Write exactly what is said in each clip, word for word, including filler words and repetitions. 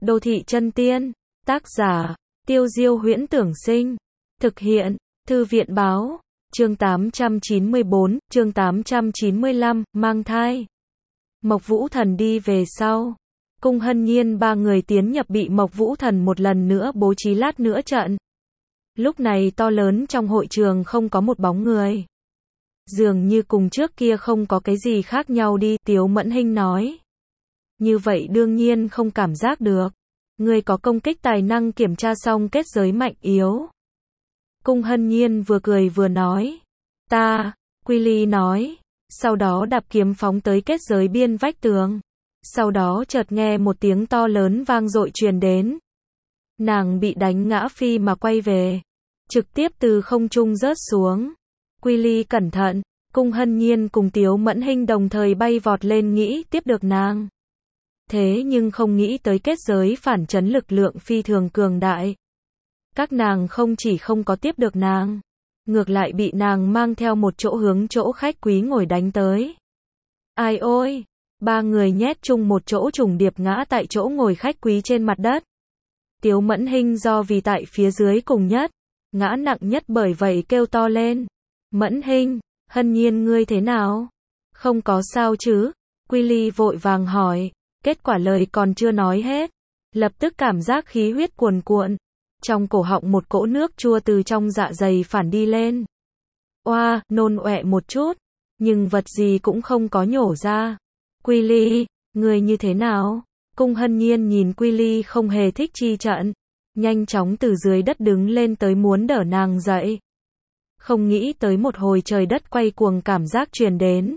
Đô thị chân tiên, tác giả, Tiêu Diêu Huyễn Tưởng Sinh, thực hiện, Thư viện Báo, chương tám trăm chín mươi bốn, chương tám trăm chín mươi lăm, mang thai. Mộc Vũ Thần đi về sau. Cung Hân Nhiên ba người tiến nhập bị Mộc Vũ Thần một lần nữa bố trí lát nữa trận. Lúc này to lớn trong hội trường không có một bóng người. Dường như cùng trước kia không có cái gì khác nhau đi, Tiếu Mẫn Hinh nói. Như vậy đương nhiên không cảm giác được. Người có công kích tài năng kiểm tra xong kết giới mạnh yếu. Cung Hân Nhiên vừa cười vừa nói. Ta, Quy Ly nói. Sau đó đạp kiếm phóng tới kết giới biên vách tường. Sau đó chợt nghe một tiếng to lớn vang dội truyền đến. Nàng bị đánh ngã phi mà quay về. Trực tiếp từ không trung rớt xuống. Quy Ly cẩn thận. Cung Hân Nhiên cùng Tiếu Mẫn Hinh đồng thời bay vọt lên nghĩ tiếp được nàng. Thế nhưng không nghĩ tới kết giới phản chấn lực lượng phi thường cường đại. Các nàng không chỉ không có tiếp được nàng, ngược lại bị nàng mang theo một chỗ hướng chỗ khách quý ngồi đánh tới. Ai ôi, ba người nhét chung một chỗ trùng điệp ngã tại chỗ ngồi khách quý trên mặt đất. Tiếu Mẫn Hinh do vì tại phía dưới cùng nhất, ngã nặng nhất bởi vậy kêu to lên. Mẫn Hinh, Hân Nhiên ngươi thế nào? Không có sao chứ? Quy Ly vội vàng hỏi. Kết quả lời còn chưa nói hết, lập tức cảm giác khí huyết cuồn cuộn, trong cổ họng một cỗ nước chua từ trong dạ dày phản đi lên. Oa, nôn ọe một chút, nhưng vật gì cũng không có nhổ ra. Quy Ly, người như thế nào? Cung Hân Nhiên nhìn Quy Ly không hề thích chi trận, nhanh chóng từ dưới đất đứng lên tới muốn đỡ nàng dậy. Không nghĩ tới một hồi trời đất quay cuồng cảm giác truyền đến.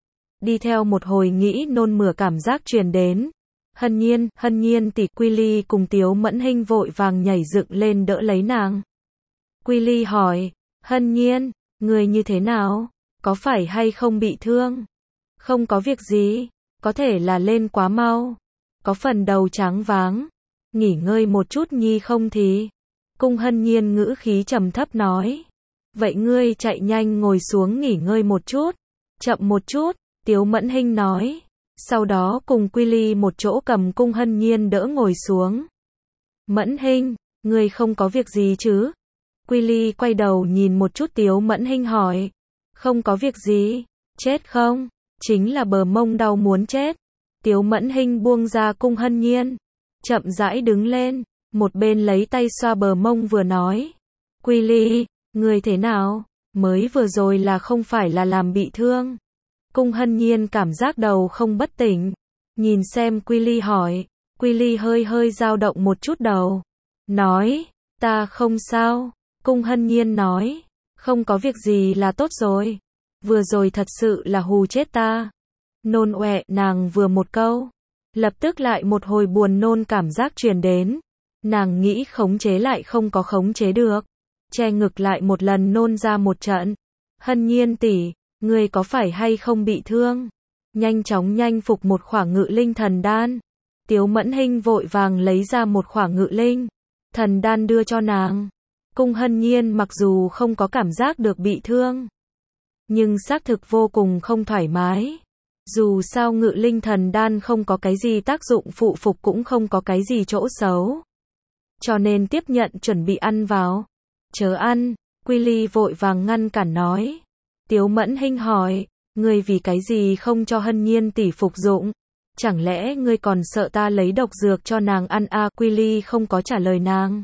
Đi theo một hồi nghĩ nôn mửa cảm giác truyền đến. Hân Nhiên, Hân Nhiên tỷ. Quy Ly cùng Tiếu Mẫn Hinh vội vàng nhảy dựng lên đỡ lấy nàng. Quy Ly hỏi, Hân Nhiên, người như thế nào? Có phải hay không bị thương? Không có việc gì, có thể là lên quá mau. Có phần đầu tráng váng. Nghỉ ngơi một chút nhi không thì. Cung Hân Nhiên ngữ khí trầm thấp nói. Vậy ngươi chạy nhanh ngồi xuống nghỉ ngơi một chút. Chậm một chút. Tiếu Mẫn Hinh nói. Sau đó cùng Quy Ly một chỗ cầm Cung Hân Nhiên đỡ ngồi xuống. Mẫn Hinh, người không có việc gì chứ? Quy Ly quay đầu nhìn một chút Tiếu Mẫn Hinh hỏi. Không có việc gì, chết không? Chính là bờ mông đau muốn chết. Tiếu Mẫn Hinh buông ra Cung Hân Nhiên. Chậm rãi đứng lên, một bên lấy tay xoa bờ mông vừa nói. Quy Ly, người thế nào? Mới vừa rồi là không phải là làm bị thương. Cung Hân Nhiên cảm giác đầu không bất tỉnh. Nhìn xem Quy Ly hỏi. Quy Ly hơi hơi dao động một chút đầu. Nói, ta không sao. Cung Hân Nhiên nói, không có việc gì là tốt rồi. Vừa rồi thật sự là hù chết ta. Nôn ọe, nàng vừa một câu. Lập tức lại một hồi buồn nôn cảm giác truyền đến. Nàng nghĩ khống chế lại không có khống chế được. Che ngực lại một lần nôn ra một trận. Hân Nhiên tỷ. Người có phải hay không bị thương? Nhanh chóng nhanh phục một khỏa ngự linh thần đan. Tiếu Mẫn Hinh vội vàng lấy ra một khỏa ngự linh thần đan đưa cho nàng. Cung Hân Nhiên mặc dù không có cảm giác được bị thương, nhưng xác thực vô cùng không thoải mái. Dù sao ngự linh thần đan không có cái gì tác dụng phụ phục cũng không có cái gì chỗ xấu. Cho nên tiếp nhận chuẩn bị ăn vào. Chớ ăn, Quy Ly vội vàng ngăn cản nói. Tiếu Mẫn Hinh hỏi, ngươi vì cái gì không cho Hân Nhiên tỷ phục dụng? Chẳng lẽ ngươi còn sợ ta lấy độc dược cho nàng ăn à? Quy Ly không có trả lời nàng,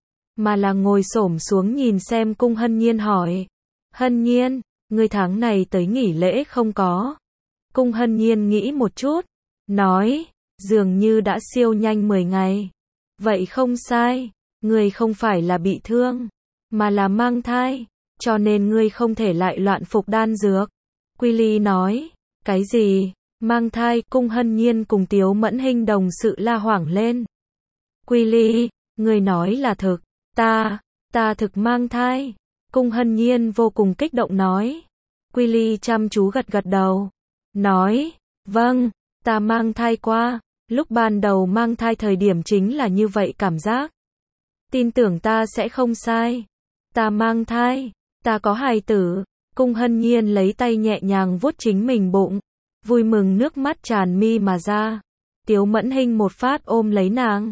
mà là ngồi xổm xuống nhìn xem Cung Hân Nhiên hỏi. Hân Nhiên, ngươi tháng này tới nghỉ lễ không có? Cung Hân Nhiên nghĩ một chút, nói, dường như đã siêu nhanh mười ngày. Vậy không sai, ngươi không phải là bị thương, mà là mang thai. Cho nên ngươi không thể lại loạn phục đan dược. Quy Ly nói, cái gì? Mang thai? Cung Hân Nhiên cùng Tiếu Mẫn Hinh đồng sự la hoảng lên. Quy Ly, ngươi nói là thực. Ta, ta thực mang thai. Cung Hân Nhiên vô cùng kích động nói. Quy Ly chăm chú gật gật đầu. Nói, vâng, ta mang thai qua. Lúc ban đầu mang thai thời điểm chính là như vậy cảm giác. Tin tưởng ta sẽ không sai. Ta mang thai. Ta có hài tử. Cung Hân Nhiên lấy tay nhẹ nhàng vuốt chính mình bụng. Vui mừng nước mắt tràn mi mà ra. Tiếu Mẫn Hinh một phát ôm lấy nàng.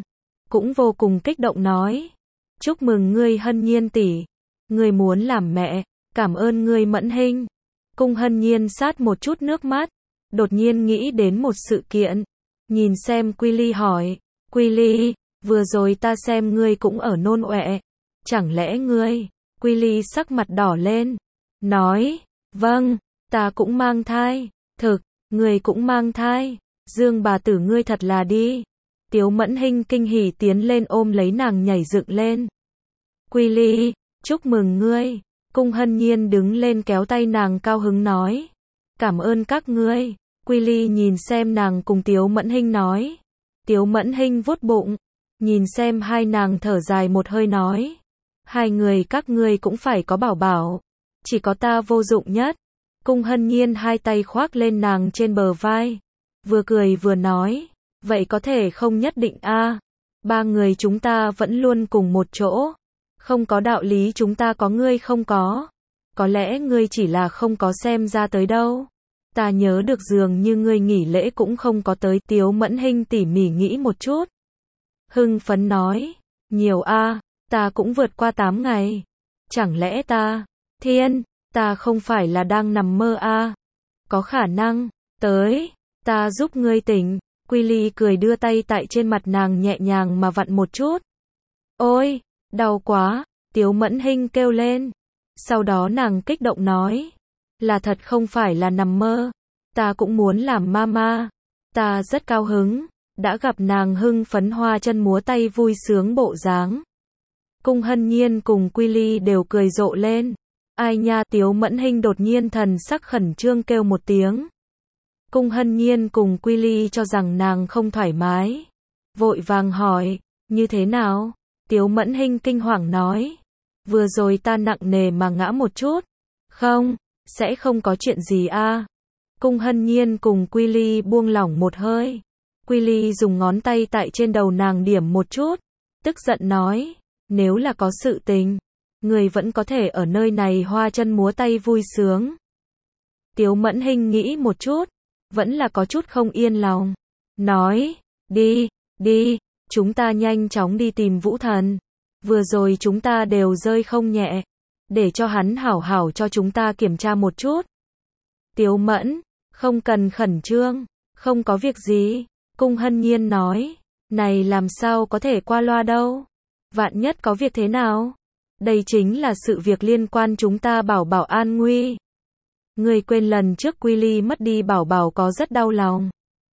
cũng vô cùng kích động nói. Chúc mừng ngươi Hân Nhiên tỷ, ngươi muốn làm mẹ, cảm ơn ngươi Mẫn Hinh. Cung Hân Nhiên sát một chút nước mắt, đột nhiên nghĩ đến một sự kiện, nhìn xem Quy Ly hỏi, Quy Ly, vừa rồi ta xem ngươi cũng ở nôn ọe, chẳng lẽ ngươi, Quy Ly sắc mặt đỏ lên, nói, vâng, ta cũng mang thai, thực, ngươi cũng mang thai, Dương bà tử ngươi thật là đi. Tiếu Mẫn Hinh kinh hỉ tiến lên ôm lấy nàng nhảy dựng lên. Quy Ly, chúc mừng ngươi. Cung Hân Nhiên đứng lên kéo tay nàng cao hứng nói. Cảm ơn các ngươi. Quy Ly nhìn xem nàng cùng Tiếu Mẫn Hinh nói. Tiếu Mẫn Hinh vuốt bụng, nhìn xem hai nàng thở dài một hơi nói. Hai người các ngươi cũng phải có bảo bảo, chỉ có ta vô dụng nhất. Cung Hân Nhiên hai tay khoác lên nàng trên bờ vai, vừa cười vừa nói, vậy có thể không nhất định a. Ba người chúng ta vẫn luôn cùng một chỗ, không có đạo lý chúng ta có ngươi không có. Có lẽ ngươi chỉ là không có xem ra tới đâu. Ta nhớ được dường như ngươi nghỉ lễ cũng không có tới. Tiếu Mẫn Hinh tỉ mỉ nghĩ một chút, hưng phấn nói, nhiều a, ta cũng vượt qua tám ngày. Chẳng lẽ ta, thiên, ta không phải là đang nằm mơ a? Có khả năng, tới, ta giúp ngươi tỉnh. Quy Ly cười đưa tay tại trên mặt nàng nhẹ nhàng mà vặn một chút. Ôi, đau quá, Tiếu Mẫn Hinh kêu lên. Sau đó nàng kích động nói, là thật không phải là nằm mơ, ta cũng muốn làm mama. Ta rất cao hứng, đã gặp nàng hưng phấn hoa chân múa tay vui sướng bộ dáng. Cung Hân Nhiên cùng Quy Ly đều cười rộ lên. Ai nha, Tiếu Mẫn Hinh đột nhiên thần sắc khẩn trương kêu một tiếng. Cung Hân Nhiên cùng Quy Ly cho rằng nàng không thoải mái, vội vàng hỏi, như thế nào? Tiếu Mẫn Hinh kinh hoàng nói, vừa rồi ta nặng nề mà ngã một chút. Không, sẽ không có chuyện gì a. Cung Hân Nhiên cùng Quy Ly buông lỏng một hơi. Quy Ly dùng ngón tay tại trên đầu nàng điểm một chút, tức giận nói, nếu là có sự tình, người vẫn có thể ở nơi này hoa chân múa tay vui sướng. Tiếu Mẫn Hinh nghĩ một chút, vẫn là có chút không yên lòng, nói, đi, đi, chúng ta nhanh chóng đi tìm Vũ Thần. Vừa rồi chúng ta đều rơi không nhẹ, để cho hắn hảo hảo cho chúng ta kiểm tra một chút. Tiếu Mẫn, không cần khẩn trương, không có việc gì. Cung Hân Nhiên nói, này làm sao có thể qua loa đâu. Vạn nhất có việc thế nào? Đây chính là sự việc liên quan chúng ta bảo bảo an nguy. Người quên lần trước Quy Ly mất đi bảo bảo có rất đau lòng.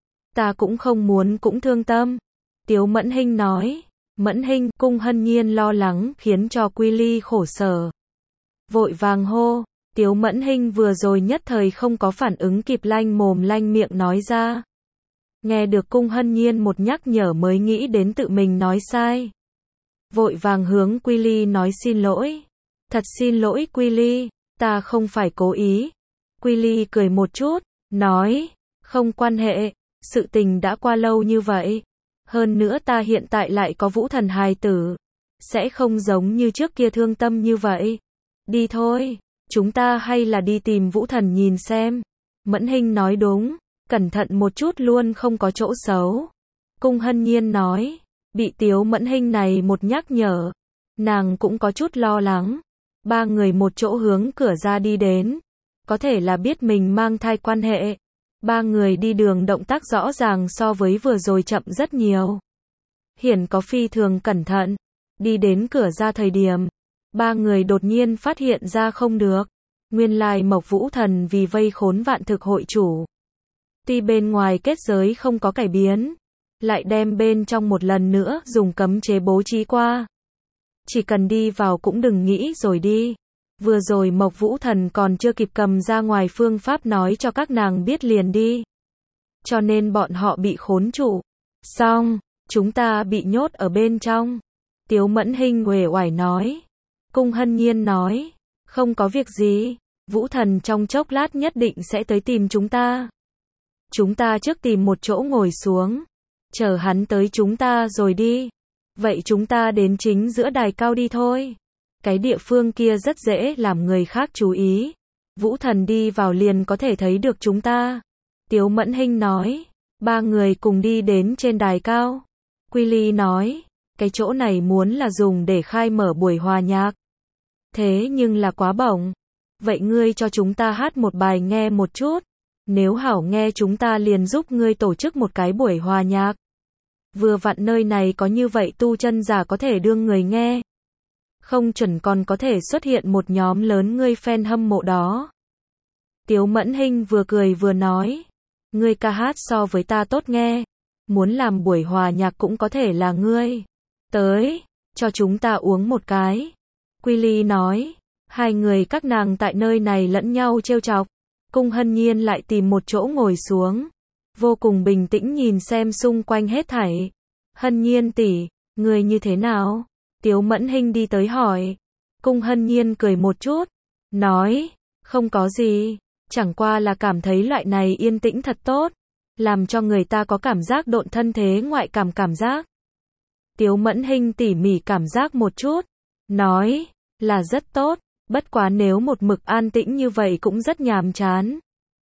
Ta cũng không muốn cũng thương tâm. Tiếu Mẫn Hinh nói. Mẫn Hinh, Cung Hân Nhiên lo lắng khiến cho Quy Ly khổ sở. Vội vàng hô. Tiếu Mẫn Hinh vừa rồi nhất thời không có phản ứng kịp, lanh mồm lanh miệng nói ra. Nghe được Cung Hân Nhiên một nhắc nhở mới nghĩ đến tự mình nói sai. Vội vàng hướng Quy Ly nói xin lỗi. Thật xin lỗi Quy Ly, ta không phải cố ý. Quy Ly cười một chút, nói, không quan hệ, sự tình đã qua lâu như vậy. Hơn nữa ta hiện tại lại có Vũ Thần hài tử, sẽ không giống như trước kia thương tâm như vậy. Đi thôi, chúng ta hay là đi tìm Vũ Thần nhìn xem. Mẫn Hinh nói đúng, cẩn thận một chút luôn không có chỗ xấu. Cung Hân Nhiên nói, bị Tiếu Mẫn Hinh này một nhắc nhở, nàng cũng có chút lo lắng. Ba người một chỗ hướng cửa ra đi đến. Có thể là biết mình mang thai quan hệ. Ba người đi đường động tác rõ ràng so với vừa rồi chậm rất nhiều. Hiển có phi thường cẩn thận. Đi đến cửa ra thời điểm, ba người đột nhiên phát hiện ra không được. Nguyên lai Mộc Vũ Thần vì vây khốn Vạn Thực hội chủ. Tuy bên ngoài kết giới không có cải biến, lại đem bên trong một lần nữa dùng cấm chế bố trí qua. Chỉ cần đi vào cũng đừng nghĩ rồi đi. Vừa rồi Mộc Vũ Thần còn chưa kịp cầm ra ngoài phương pháp nói cho các nàng biết liền đi. Cho nên bọn họ bị khốn trụ. Xong, chúng ta bị nhốt ở bên trong. Tiếu Mẫn Hinh uể oải nói. Cung Hân Nhiên nói, không có việc gì, Vũ Thần trong chốc lát nhất định sẽ tới tìm chúng ta. Chúng ta trước tìm một chỗ ngồi xuống, chờ hắn tới chúng ta rồi đi. Vậy chúng ta đến chính giữa đài cao đi thôi. Cái địa phương kia rất dễ làm người khác chú ý. Vũ Thần đi vào liền có thể thấy được chúng ta. Tiếu Mẫn Hinh nói. Ba người cùng đi đến trên đài cao. Quy Ly nói. cái chỗ này muốn là dùng để khai mở buổi hòa nhạc. Thế nhưng là quá bổng. Vậy ngươi cho chúng ta hát một bài nghe một chút. Nếu hảo nghe chúng ta liền giúp ngươi tổ chức một cái buổi hòa nhạc. Vừa vặn nơi này có như vậy tu chân giả có thể đương người nghe. Không chuẩn còn có thể xuất hiện một nhóm lớn ngươi fan hâm mộ đó. Tiếu Mẫn Hinh vừa cười vừa nói. Ngươi ca hát so với ta tốt nghe. Muốn làm buổi hòa nhạc cũng có thể là ngươi. Tới, cho chúng ta uống một cái. Quy Ly nói. Hai người các nàng tại nơi này lẫn nhau trêu chọc. Cung Hân Nhiên lại tìm một chỗ ngồi xuống. Vô cùng bình tĩnh nhìn xem xung quanh hết thảy. Hân Nhiên tỷ, người như thế nào? Tiếu Mẫn Hinh đi tới hỏi. Cung Hân Nhiên cười một chút. Nói, không có gì. Chẳng qua là cảm thấy loại này yên tĩnh thật tốt. Làm cho người ta có cảm giác độn thân thế ngoại cảm cảm giác. Tiếu Mẫn Hinh tỉ mỉ cảm giác một chút. Nói, là rất tốt. Bất quá nếu một mực an tĩnh như vậy cũng rất nhàm chán.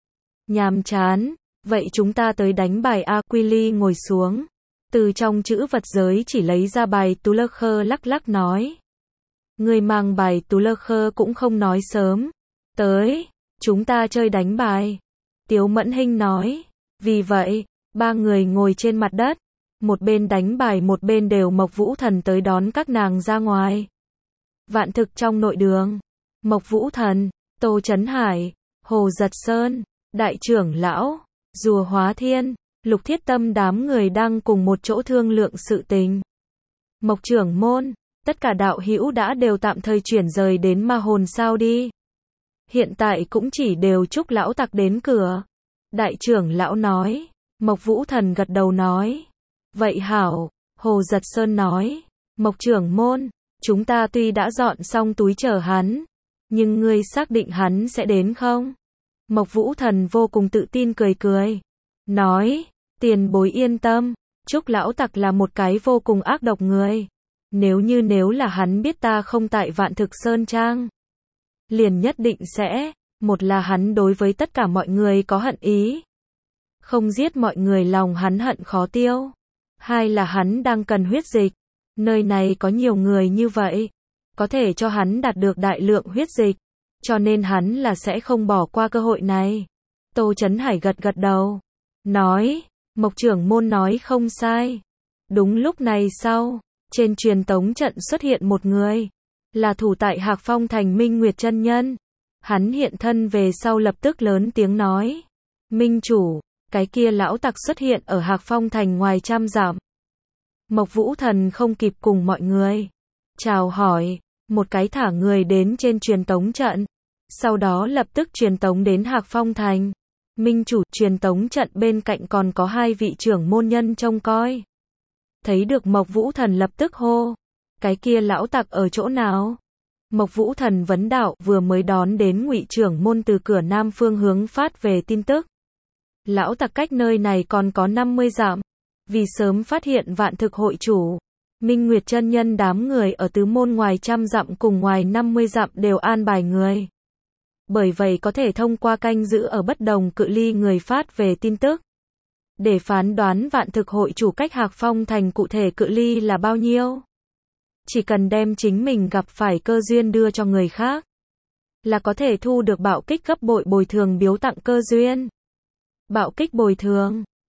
Nhàm chán, vậy chúng ta tới đánh bài A. Quy Ly ngồi xuống. Từ trong chữ vật giới chỉ lấy ra bài tú lơ khơ lắc lắc nói. Người mang bài tú lơ khơ cũng không nói sớm. Tới, chúng ta chơi đánh bài. Tiếu Mẫn Hinh nói. Vì vậy, ba người ngồi trên mặt đất. Một bên đánh bài một bên đều Mộc Vũ Thần tới đón các nàng ra ngoài. Vạn Thực trong nội đường. Mộc Vũ Thần, Tô Chấn Hải, Hồ Giật Sơn, Đại trưởng lão, Rùa Hóa Thiên, Lục Thiết Tâm đám người đang cùng một chỗ thương lượng sự tình. Mộc trưởng môn, tất cả đạo hữu đã đều tạm thời chuyển rời đến Ma Hồn sao đi. Hiện tại cũng chỉ đều chúc lão tặc đến cửa. Đại trưởng lão nói. Mộc Vũ Thần gật đầu nói. Vậy hảo, Hồ Giật Sơn nói. Mộc trưởng môn, chúng ta tuy đã dọn xong túi chờ hắn. Nhưng ngươi xác định hắn sẽ đến không? Mộc Vũ Thần vô cùng tự tin cười cười. Nói, tiền bối yên tâm, Trúc lão tặc là một cái vô cùng ác độc người. Nếu như nếu là hắn biết ta không tại Vạn Thực Sơn Trang. Liền nhất định sẽ, một là hắn đối với tất cả mọi người có hận ý. Không giết mọi người lòng hắn hận khó tiêu. Hai là hắn đang cần huyết dịch. Nơi này có nhiều người như vậy. Có thể cho hắn đạt được đại lượng huyết dịch. Cho nên hắn là sẽ không bỏ qua cơ hội này. Tô Chấn Hải gật gật đầu. Nói, Mộc trưởng môn nói không sai. Đúng lúc này sau, trên truyền tống trận xuất hiện một người. Là thủ tại Hạc Phong Thành Minh Nguyệt chân nhân. Hắn hiện thân về sau lập tức lớn tiếng nói. Minh chủ, cái kia lão tặc xuất hiện ở Hạc Phong Thành ngoài trăm dặm. Mộc Vũ Thần không kịp cùng mọi người chào hỏi, một cái thả người đến trên truyền tống trận. Sau đó lập tức truyền tống đến Hạc Phong Thành. Minh chủ, truyền tống trận bên cạnh còn có hai vị trưởng môn nhân trông coi. Thấy được Mộc Vũ Thần lập tức hô. Cái kia lão tặc ở chỗ nào? Mộc Vũ Thần vấn đạo vừa mới đón đến Ngụy trưởng môn từ cửa nam phương hướng phát về tin tức. Lão tặc cách nơi này còn có năm mươi dặm. Vì sớm phát hiện Vạn Thực hội chủ, Minh Nguyệt chân nhân đám người ở tứ môn ngoài trăm dặm cùng ngoài năm mươi dặm đều an bài người. Bởi vậy có thể thông qua canh giữ ở bất đồng cự ly người phát về tin tức. Để phán đoán Vạn Thực hội chủ cách Hạc Phong Thành cụ thể cự ly là bao nhiêu. Chỉ cần đem chính mình gặp phải cơ duyên đưa cho người khác. Là có thể thu được bạo kích gấp bội bồi thường biếu tặng cơ duyên. Bạo kích bồi thường.